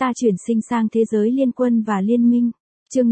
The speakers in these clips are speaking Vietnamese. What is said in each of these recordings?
Ta chuyển sinh sang thế giới liên quân và liên minh. Chương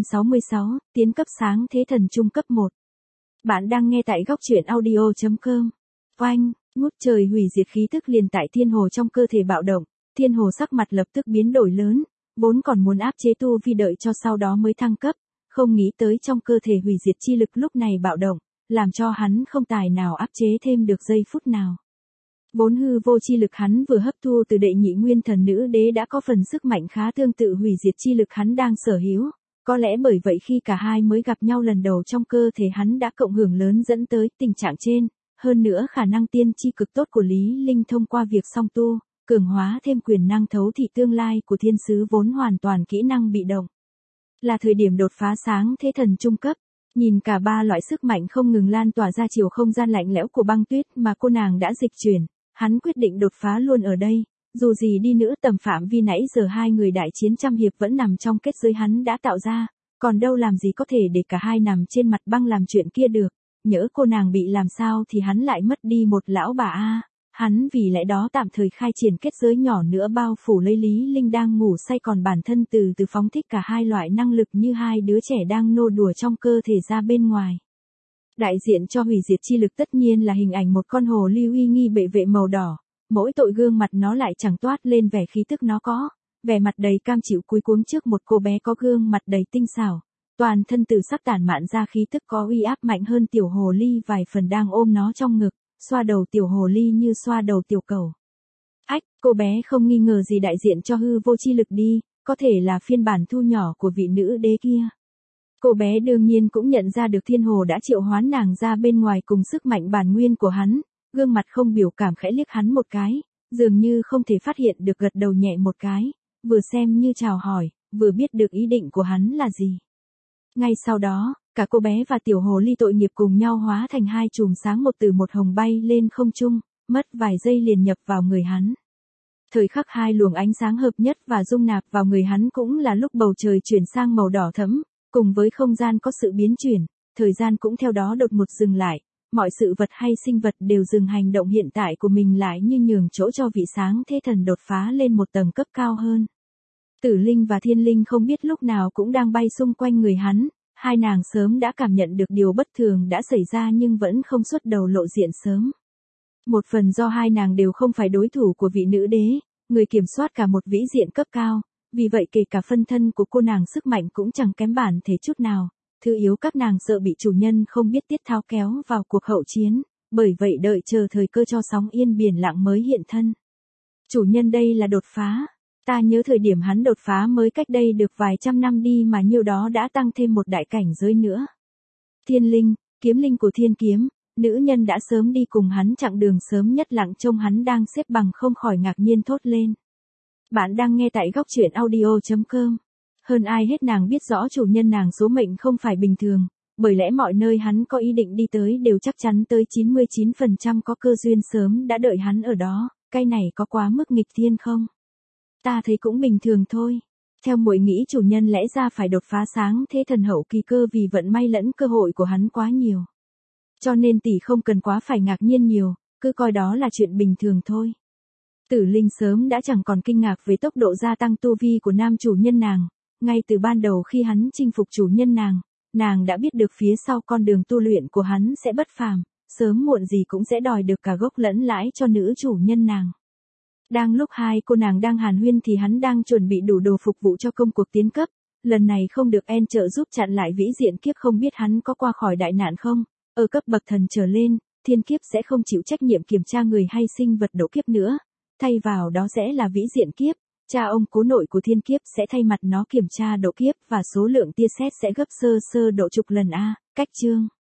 566, tiến cấp sáng thế thần trung cấp 1. Bạn đang nghe tại góc truyện audio.com. Oanh, ngút trời hủy diệt khí tức liền tại thiên hồ trong cơ thể bạo động, thiên hồ sắc mặt lập tức biến đổi lớn, vốn còn muốn áp chế tu vi đợi cho sau đó mới thăng cấp, không nghĩ tới trong cơ thể hủy diệt chi lực lúc này bạo động, làm cho hắn không tài nào áp chế thêm được giây phút nào. Vốn hư vô chi lực hắn vừa hấp thu từ đệ nhị nguyên thần nữ đế đã có phần sức mạnh khá tương tự hủy diệt chi lực hắn đang sở hữu, có lẽ bởi vậy khi cả hai mới gặp nhau lần đầu trong cơ thể hắn đã cộng hưởng lớn dẫn tới tình trạng trên, hơn nữa khả năng tiên tri cực tốt của Lý Linh thông qua việc song tu, cường hóa thêm quyền năng thấu thị tương lai của thiên sứ vốn hoàn toàn kỹ năng bị động. Là thời điểm đột phá sáng thế thần trung cấp. Nhìn cả ba loại sức mạnh không ngừng lan tỏa ra chiều không gian lạnh lẽo của băng tuyết mà cô nàng đã dịch chuyển, hắn quyết định đột phá luôn ở đây, dù gì đi nữa tầm phạm vi nãy giờ hai người đại chiến trăm hiệp vẫn nằm trong kết giới hắn đã tạo ra, còn đâu làm gì có thể để cả hai nằm trên mặt băng làm chuyện kia được, nhỡ cô nàng bị làm sao thì hắn lại mất đi một lão bà a. Hắn vì lẽ đó tạm thời khai triển kết giới nhỏ nữa bao phủ lấy Lý Linh đang ngủ say còn bản thân từ từ phóng thích cả hai loại năng lực như hai đứa trẻ đang nô đùa trong cơ thể ra bên ngoài. Đại diện cho hủy diệt chi lực tất nhiên là hình ảnh một con hồ ly uy nghi bệ vệ màu đỏ, mỗi tội gương mặt nó lại chẳng toát lên vẻ khí tức nó có, vẻ mặt đầy cam chịu cúi cuống trước một cô bé có gương mặt đầy tinh xảo, toàn thân từ sắc tản mạn ra khí tức có uy áp mạnh hơn tiểu hồ ly vài phần đang ôm nó trong ngực. Xoa đầu tiểu hồ ly như xoa đầu tiểu cẩu. Ách, cô bé không nghi ngờ gì đại diện cho hư vô chi lực đi, có thể là phiên bản thu nhỏ của vị nữ đế kia. Cô bé đương nhiên cũng nhận ra được thiên hồ đã triệu hoán nàng ra bên ngoài cùng sức mạnh bản nguyên của hắn, gương mặt không biểu cảm khẽ liếc hắn một cái, dường như không thể phát hiện được gật đầu nhẹ một cái, vừa xem như chào hỏi, vừa biết được ý định của hắn là gì. Ngay sau đó, cả cô bé và tiểu hồ ly tội nghiệp cùng nhau hóa thành hai chùm sáng một từ một hồng bay lên không trung, mất vài giây liền nhập vào người hắn. Thời khắc hai luồng ánh sáng hợp nhất và dung nạp vào người hắn cũng là lúc bầu trời chuyển sang màu đỏ thẫm, cùng với không gian có sự biến chuyển, thời gian cũng theo đó đột ngột dừng lại, mọi sự vật hay sinh vật đều dừng hành động hiện tại của mình lại như nhường chỗ cho vị sáng thế thần đột phá lên một tầng cấp cao hơn. Tử Linh và Thiên Linh không biết lúc nào cũng đang bay xung quanh người hắn. Hai nàng sớm đã cảm nhận được điều bất thường đã xảy ra nhưng vẫn không xuất đầu lộ diện sớm. Một phần do hai nàng đều không phải đối thủ của vị nữ đế, người kiểm soát cả một vĩ diện cấp cao, vì vậy kể cả phân thân của cô nàng sức mạnh cũng chẳng kém bản thể chút nào, thứ yếu các nàng sợ bị chủ nhân không biết tiết tháo kéo vào cuộc hậu chiến, bởi vậy đợi chờ thời cơ cho sóng yên biển lặng mới hiện thân. Chủ nhân đây là đột phá. Ta nhớ thời điểm hắn đột phá mới cách đây được vài trăm năm đi mà nhiêu đó đã tăng thêm một đại cảnh giới nữa. Thiên linh, kiếm linh của thiên kiếm, nữ nhân đã sớm đi cùng hắn chặng đường sớm nhất lặng trông hắn đang xếp bằng không khỏi ngạc nhiên thốt lên. Bạn đang nghe tại góc truyện audio.com. Hơn ai hết nàng biết rõ chủ nhân nàng số mệnh không phải bình thường, bởi lẽ mọi nơi hắn có ý định đi tới đều chắc chắn tới 99% có cơ duyên sớm đã đợi hắn ở đó, cái này có quá mức nghịch thiên không? Ta thấy cũng bình thường thôi. Theo muội nghĩ chủ nhân lẽ ra phải đột phá sáng thế thần hậu kỳ cơ vì vận may lẫn cơ hội của hắn quá nhiều. Cho nên tỷ không cần quá phải ngạc nhiên nhiều, cứ coi đó là chuyện bình thường thôi. Tử Linh sớm đã chẳng còn kinh ngạc với tốc độ gia tăng tu vi của nam chủ nhân nàng, ngay từ ban đầu khi hắn chinh phục chủ nhân nàng đã biết được phía sau con đường tu luyện của hắn sẽ bất phàm, sớm muộn gì cũng sẽ đòi được cả gốc lẫn lãi cho nữ chủ nhân nàng. Đang lúc hai cô nàng đang hàn huyên thì hắn đang chuẩn bị đủ đồ phục vụ cho công cuộc tiến cấp, lần này không được En trợ giúp chặn lại vĩ diện kiếp không biết hắn có qua khỏi đại nạn không, ở cấp bậc thần trở lên, thiên kiếp sẽ không chịu trách nhiệm kiểm tra người hay sinh vật độ kiếp nữa, thay vào đó sẽ là vĩ diện kiếp, cha ông cố nội của thiên kiếp sẽ thay mặt nó kiểm tra độ kiếp và số lượng tia sét sẽ gấp sơ độ chục lần a, cách chương.